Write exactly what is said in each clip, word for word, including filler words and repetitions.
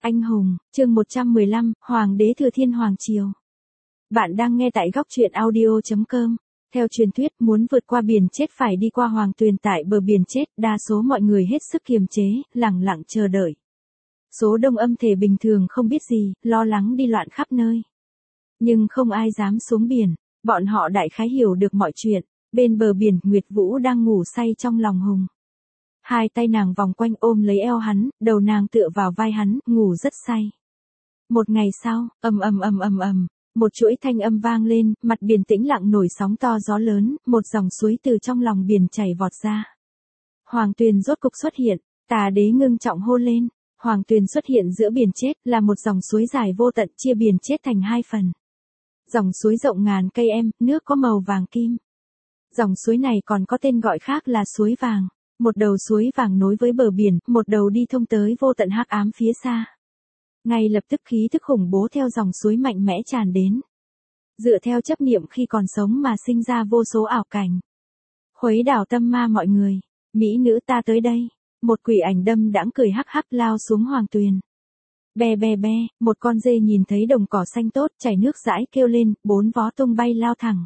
Anh hùng, chương một trăm mười lăm, Hoàng đế Thừa Thiên Hoàng Triều. Bạn đang nghe tại góc truyện audio chấm com. Theo truyền thuyết, muốn vượt qua biển chết phải đi qua Hoàng Tuyền tại bờ biển chết, đa số mọi người hết sức kiềm chế, lặng lặng chờ đợi. Số đông âm thể bình thường không biết gì, lo lắng đi loạn khắp nơi. Nhưng không ai dám xuống biển, bọn họ đại khái hiểu được mọi chuyện. Bên bờ biển, Nguyệt Vũ đang ngủ say trong lòng Hùng. Hai tay nàng vòng quanh ôm lấy eo hắn, đầu nàng tựa vào vai hắn, ngủ rất say. Một ngày sau, ầm ầm ầm ầm ầm, một chuỗi thanh âm vang lên, mặt biển tĩnh lặng nổi sóng to gió lớn, một dòng suối từ trong lòng biển chảy vọt ra. Hoàng Tuyền rốt cục xuất hiện, Tà Đế ngưng trọng hô lên. Hoàng Tuyền xuất hiện giữa biển chết, là một dòng suối dài vô tận chia biển chết thành hai phần. Dòng suối rộng ngàn cây em, nước có màu vàng kim. Dòng suối này còn có tên gọi khác là suối vàng. Một đầu suối vàng nối với bờ biển, một đầu đi thông tới vô tận hắc ám phía xa. Ngay lập tức khí thức khủng bố theo dòng suối mạnh mẽ tràn đến. Dựa theo chấp niệm khi còn sống mà sinh ra vô số ảo cảnh. Khuấy đảo tâm ma mọi người, mỹ nữ ta tới đây. Một quỷ ảnh đâm đãng cười hắc hắc lao xuống Hoàng Tuyền. Bè bè bè, một con dê nhìn thấy đồng cỏ xanh tốt chảy nước dãi kêu lên, bốn vó tung bay lao thẳng.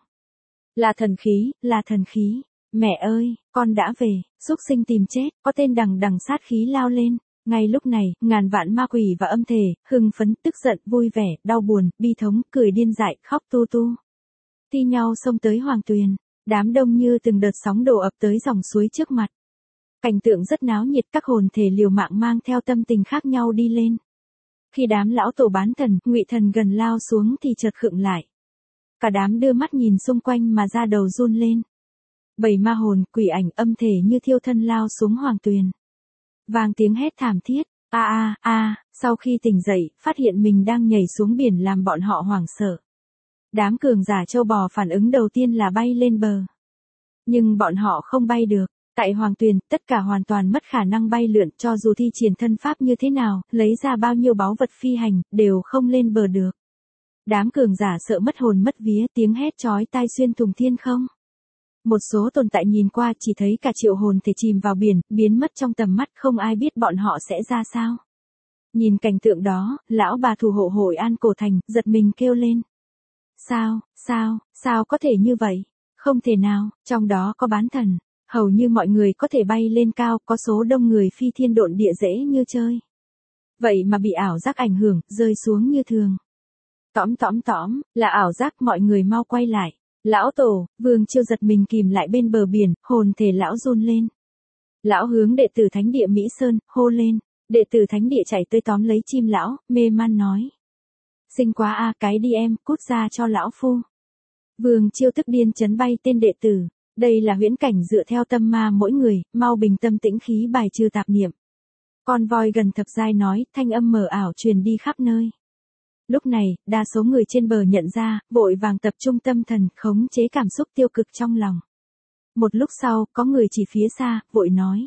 Là thần khí, là thần khí. Mẹ ơi, con đã về, xúc sinh tìm chết, có tên đằng đằng sát khí lao lên. Ngay lúc này, ngàn vạn ma quỷ và âm thể, hưng phấn, tức giận, vui vẻ, đau buồn, bi thống, cười điên dại, khóc tu tu. Thi nhau xông tới Hoàng Tuyền, đám đông như từng đợt sóng đổ ập tới dòng suối trước mặt. Cảnh tượng rất náo nhiệt, các hồn thể liều mạng mang theo tâm tình khác nhau đi lên. Khi đám lão tổ bán thần, ngụy thần gần lao xuống thì chợt khựng lại. Cả đám đưa mắt nhìn xung quanh mà da đầu run lên. Bảy ma hồn, quỷ ảnh, âm thể như thiêu thân lao xuống Hoàng Tuyền. Vang tiếng hét thảm thiết, a a a, sau khi tỉnh dậy, phát hiện mình đang nhảy xuống biển làm bọn họ hoảng sợ. Đám cường giả châu bò phản ứng đầu tiên là bay lên bờ. Nhưng bọn họ không bay được, tại Hoàng Tuyền, tất cả hoàn toàn mất khả năng bay lượn, cho dù thi triển thân pháp như thế nào, lấy ra bao nhiêu báu vật phi hành, đều không lên bờ được. Đám cường giả sợ mất hồn mất vía, tiếng hét chói tai xuyên thủng thiên không. Một số tồn tại nhìn qua chỉ thấy cả triệu hồn thể chìm vào biển, biến mất trong tầm mắt, không ai biết bọn họ sẽ ra sao. Nhìn cảnh tượng đó, lão bà thủ hộ Hội An Cổ Thành, giật mình kêu lên. Sao, sao, sao có thể như vậy? Không thể nào, trong đó có bán thần, hầu như mọi người có thể bay lên cao, có số đông người phi thiên độn địa dễ như chơi. Vậy mà bị ảo giác ảnh hưởng, rơi xuống như thường. Tõm tõm tõm, là ảo giác, mọi người mau quay lại. Lão tổ, Vương Chiêu giật mình kìm lại bên bờ biển, hồn thể lão run lên. Lão hướng đệ tử thánh địa Mỹ Sơn, hô lên. Đệ tử thánh địa chạy tới tóm lấy chim lão, mê man nói. Xinh quá a, cái đi em, cút ra cho lão phu. Vương Chiêu tức điên chấn bay tên đệ tử. Đây là huyễn cảnh dựa theo tâm ma mỗi người, mau bình tâm tĩnh khí bài trừ tạp niệm. Con voi gần thập giai nói, thanh âm mờ ảo truyền đi khắp nơi. Lúc này, đa số người trên bờ nhận ra, vội vàng tập trung tâm thần, khống chế cảm xúc tiêu cực trong lòng. Một lúc sau, có người chỉ phía xa, vội nói.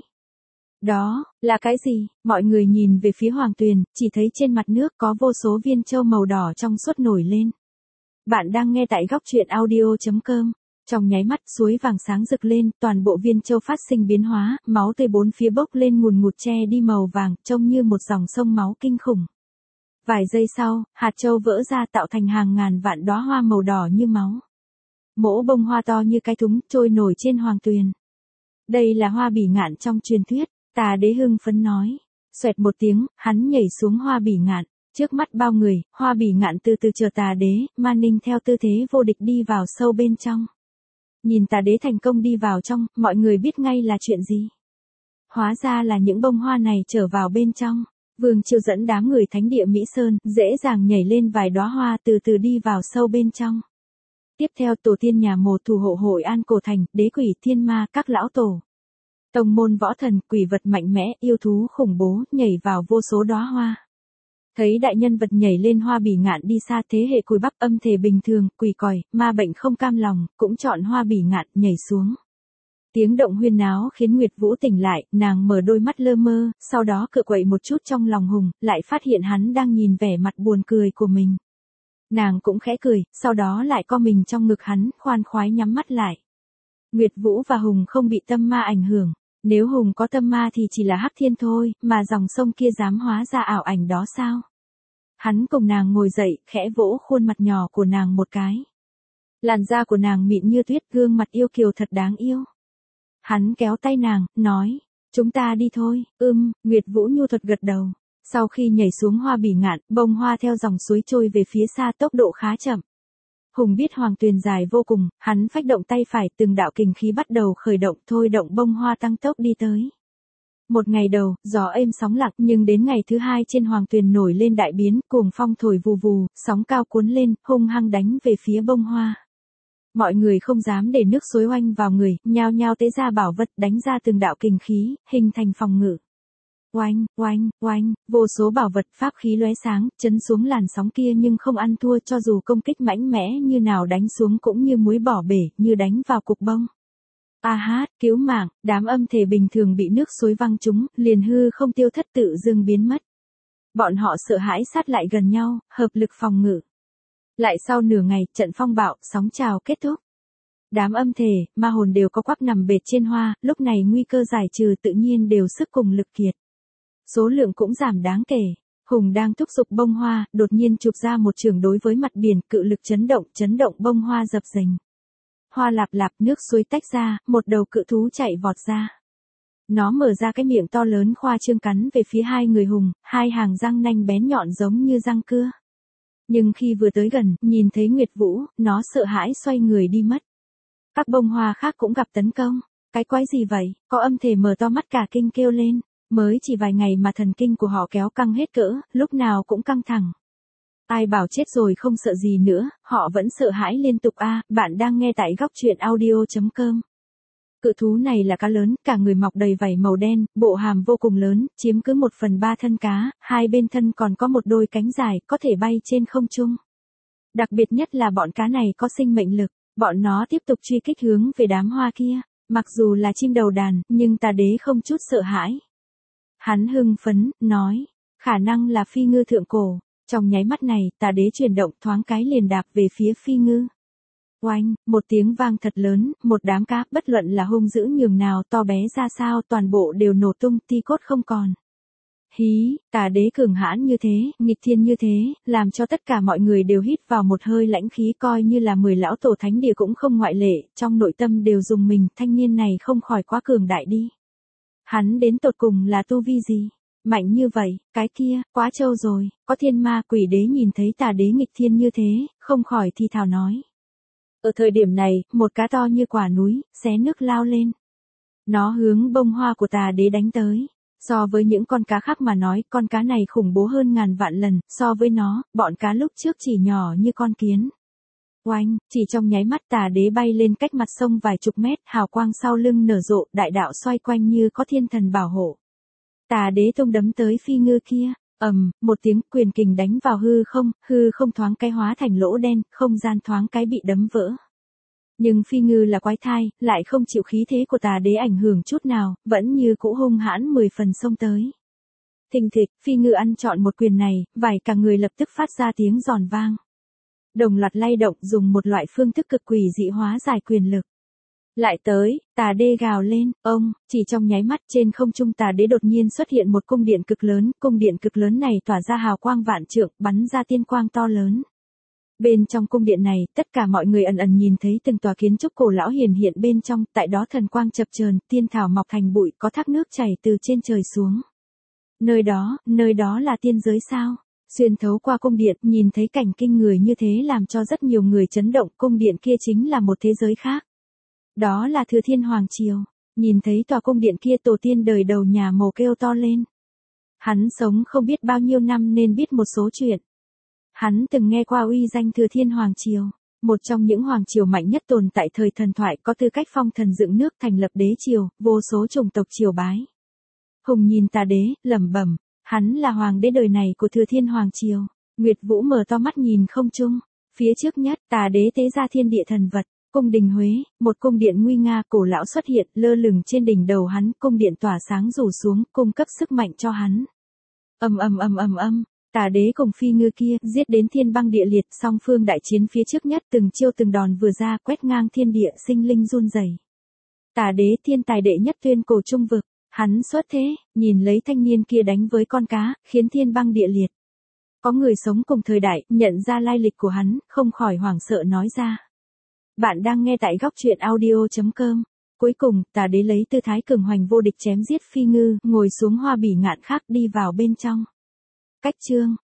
Đó, là cái gì? Mọi người nhìn về phía Hoàng Tuyền, chỉ thấy trên mặt nước có vô số viên châu màu đỏ trong suốt nổi lên. Bạn đang nghe tại góc truyện audio chấm com. Trong nháy mắt, suối vàng sáng rực lên, toàn bộ viên châu phát sinh biến hóa, máu tươi bốn phía bốc lên ngùn ngụt che đi màu vàng, trông như một dòng sông máu kinh khủng. Vài giây sau, hạt châu vỡ ra tạo thành hàng ngàn vạn đóa hoa màu đỏ như máu. Mỗ bông hoa to như cái thúng trôi nổi trên Hoàng Tuyền. Đây là hoa bỉ ngạn trong truyền thuyết, Tà Đế hưng phấn nói. Xoẹt một tiếng, hắn nhảy xuống hoa bỉ ngạn. Trước mắt bao người, hoa bỉ ngạn từ từ chờ Tà Đế, Man Ninh theo tư thế vô địch đi vào sâu bên trong. Nhìn Tà Đế thành công đi vào trong, mọi người biết ngay là chuyện gì. Hóa ra là những bông hoa này trở vào bên trong. Vương Chiêu dẫn đám người thánh địa Mỹ Sơn, dễ dàng nhảy lên vài đóa hoa từ từ đi vào sâu bên trong. Tiếp theo tổ tiên nhà Mồ thủ hộ Hội An Cổ Thành, đế quỷ thiên ma, các lão tổ. Tông môn võ thần, quỷ vật mạnh mẽ, yêu thú khủng bố, nhảy vào vô số đóa hoa. Thấy đại nhân vật nhảy lên hoa bỉ ngạn đi xa, thế hệ cùi bắp âm thể bình thường, quỷ còi, ma bệnh không cam lòng, cũng chọn hoa bỉ ngạn, nhảy xuống. Tiếng động huyên náo khiến Nguyệt Vũ tỉnh lại, nàng mở đôi mắt lơ mơ, sau đó cựa quậy một chút trong lòng Hùng, lại phát hiện hắn đang nhìn vẻ mặt buồn cười của mình. Nàng cũng khẽ cười, sau đó lại co mình trong ngực hắn, khoan khoái nhắm mắt lại. Nguyệt Vũ và Hùng không bị tâm ma ảnh hưởng, Nếu Hùng có tâm ma thì chỉ là Hắc Thiên thôi, mà dòng sông kia dám hóa ra ảo ảnh đó sao? Hắn cùng nàng ngồi dậy, khẽ vỗ khuôn mặt nhỏ của nàng một cái. Làn da của nàng mịn như tuyết, gương mặt yêu kiều thật đáng yêu. Hắn kéo tay nàng, nói, chúng ta đi thôi. Ưm, Nguyệt Vũ nhu thuật gật đầu. Sau khi nhảy xuống hoa bỉ ngạn, bông hoa theo dòng suối trôi về phía xa, tốc độ khá chậm. Hùng biết Hoàng Tuyền dài vô cùng, hắn phách động tay phải, từng đạo kình khí bắt đầu khởi động, thôi động bông hoa tăng tốc đi tới. Một ngày đầu, gió êm sóng lặng, nhưng đến ngày thứ hai trên Hoàng Tuyền nổi lên đại biến, cuồng phong thổi vù vù, sóng cao cuốn lên, hung hăng đánh về phía bông hoa. Mọi người không dám để nước suối oanh vào người, nhao nhao tế ra bảo vật, đánh ra từng đạo kình khí, hình thành phòng ngự. Oanh, oanh, oanh, vô số bảo vật pháp khí lóe sáng, chấn xuống làn sóng kia nhưng không ăn thua, cho dù công kích mãnh mẽ như nào đánh xuống cũng như muối bỏ bể, như đánh vào cục bông. A hát, cứu mạng, đám âm thể bình thường bị nước suối văng trúng, liền hư không tiêu thất tự dưng biến mất. Bọn họ sợ hãi sát lại gần nhau, hợp lực phòng ngự. Lại sau nửa ngày, trận phong bạo, sóng trào kết thúc. Đám âm thể, ma hồn đều có quắp nằm bệt trên hoa, lúc này nguy cơ giải trừ tự nhiên đều sức cùng lực kiệt. Số lượng cũng giảm đáng kể. Hùng đang thúc giục bông hoa, đột nhiên chụp ra một trường đối với mặt biển, cự lực chấn động, chấn động bông hoa dập dềnh. Hoa lạp lạp, nước suối tách ra, một đầu cự thú chạy vọt ra. Nó mở ra cái miệng to lớn khoa trương cắn về phía hai người Hùng, hai hàng răng nanh bén nhọn giống như răng cưa. Nhưng khi vừa tới gần, nhìn thấy Nguyệt Vũ, nó sợ hãi xoay người đi mất. Các bông hoa khác cũng gặp tấn công. Cái quái gì vậy? Có âm thể mở to mắt cả kinh kêu lên. Mới chỉ vài ngày mà thần kinh của họ kéo căng hết cỡ, lúc nào cũng căng thẳng. Ai bảo chết rồi không sợ gì nữa, họ vẫn sợ hãi liên tục. A, bạn đang nghe tại góc truyện audio chấm com. Cự thú này là cá lớn, cả người mọc đầy vảy màu đen, bộ hàm vô cùng lớn, chiếm cứ một phần ba thân cá, hai bên thân còn có một đôi cánh dài, có thể bay trên không trung. Đặc biệt nhất là bọn cá này có sinh mệnh lực, bọn nó tiếp tục truy kích hướng về đám hoa kia. Mặc dù là chim đầu đàn, nhưng Tà Đế không chút sợ hãi. Hắn hưng phấn, nói, khả năng là phi ngư thượng cổ. Trong nháy mắt này, Tà Đế chuyển động thoáng cái liền đạp về phía phi ngư. Oanh, một tiếng vang thật lớn, một đám cá, bất luận là hung dữ nhường nào, to bé ra sao, toàn bộ đều nổ tung, ti cốt không còn. Hí, Tà Đế cường hãn như thế, nghịch thiên như thế, làm cho tất cả mọi người đều hít vào một hơi lãnh khí, coi như là mười lão tổ thánh địa cũng không ngoại lệ, trong nội tâm đều dùng mình, thanh niên này không khỏi quá cường đại đi. Hắn đến tột cùng là tu vi gì? Mạnh như vậy, cái kia, quá trâu rồi, có thiên ma quỷ đế nhìn thấy Tà Đế nghịch thiên như thế, không khỏi thì thào nói. Ở thời điểm này, một cá to như quả núi, xé nước lao lên. Nó hướng bông hoa của Tà Đế đánh tới. So với những con cá khác mà nói, con cá này khủng bố hơn ngàn vạn lần, so với nó, bọn cá lúc trước chỉ nhỏ như con kiến. Oanh, chỉ trong nháy mắt Tà Đế bay lên cách mặt sông vài chục mét, hào quang sau lưng nở rộ, đại đạo xoay quanh như có thiên thần bảo hộ. Tà Đế tung đấm tới phi ngư kia, ầm, một tiếng quyền kình đánh vào hư không, hư không thoáng cái hóa thành lỗ đen, không gian thoáng cái bị đấm vỡ. Nhưng phi ngư là quái thai, lại không chịu khí thế của Tà Đế ảnh hưởng chút nào, vẫn như cũ hung hãn mười phần xông tới. Thình thịch, phi ngư ăn trọn một quyền này, vài cả người lập tức phát ra tiếng giòn vang. Đồng loạt lay động, dùng một loại phương thức cực quỷ dị hóa giải quyền lực. Lại tới, Tà Đế gào lên, ông, chỉ trong nháy mắt trên không trung Tà Đế đột nhiên xuất hiện một cung điện cực lớn, cung điện cực lớn này tỏa ra hào quang vạn trượng, bắn ra tiên quang to lớn. Bên trong cung điện này, tất cả mọi người ẩn ẩn nhìn thấy từng tòa kiến trúc cổ lão hiển hiện bên trong, tại đó thần quang chập chờn, tiên thảo mọc thành bụi, có thác nước chảy từ trên trời xuống. Nơi đó, nơi đó là tiên giới sao? Xuyên thấu qua cung điện, nhìn thấy cảnh kinh người như thế làm cho rất nhiều người chấn động, cung điện kia chính là một thế giới khác. Đó là Thừa Thiên Hoàng Triều, nhìn thấy tòa cung điện kia tổ tiên đời đầu nhà Mồ kêu to lên. Hắn sống không biết bao nhiêu năm nên biết một số chuyện. Hắn từng nghe qua uy danh Thừa Thiên Hoàng Triều, một trong những hoàng triều mạnh nhất tồn tại thời thần thoại, có tư cách phong thần dựng nước thành lập đế triều, vô số chủng tộc triều bái. Hùng nhìn Tà Đế, lẩm bẩm, hắn là hoàng đế đời này của Thừa Thiên Hoàng Triều. Nguyệt Vũ mở to mắt nhìn không trung, phía trước nhất, Tà Đế tế ra thiên địa thần vật, cung đình Huế, một cung điện nguy nga cổ lão xuất hiện, lơ lửng trên đỉnh đầu hắn, cung điện tỏa sáng rủ xuống, cung cấp sức mạnh cho hắn. Ầm ầm ầm ầm ầm. Tà Đế cùng phi ngư kia, giết đến thiên băng địa liệt, song phương đại chiến phía trước nhất, từng chiêu từng đòn vừa ra, quét ngang thiên địa, sinh linh run rẩy. Tả đế thiên tài đệ nhất tuyên cổ trung vực, hắn xuất thế, nhìn lấy thanh niên kia đánh với con cá, khiến thiên băng địa liệt. Có người sống cùng thời đại, nhận ra lai lịch của hắn, không khỏi hoảng sợ nói ra. Bạn đang nghe tại góc truyện audio chấm com. Cuối cùng, tả đế lấy tư thái cường hoành vô địch chém giết phi ngư, ngồi xuống hoa bỉ ngạn khác đi vào bên trong. Cách chương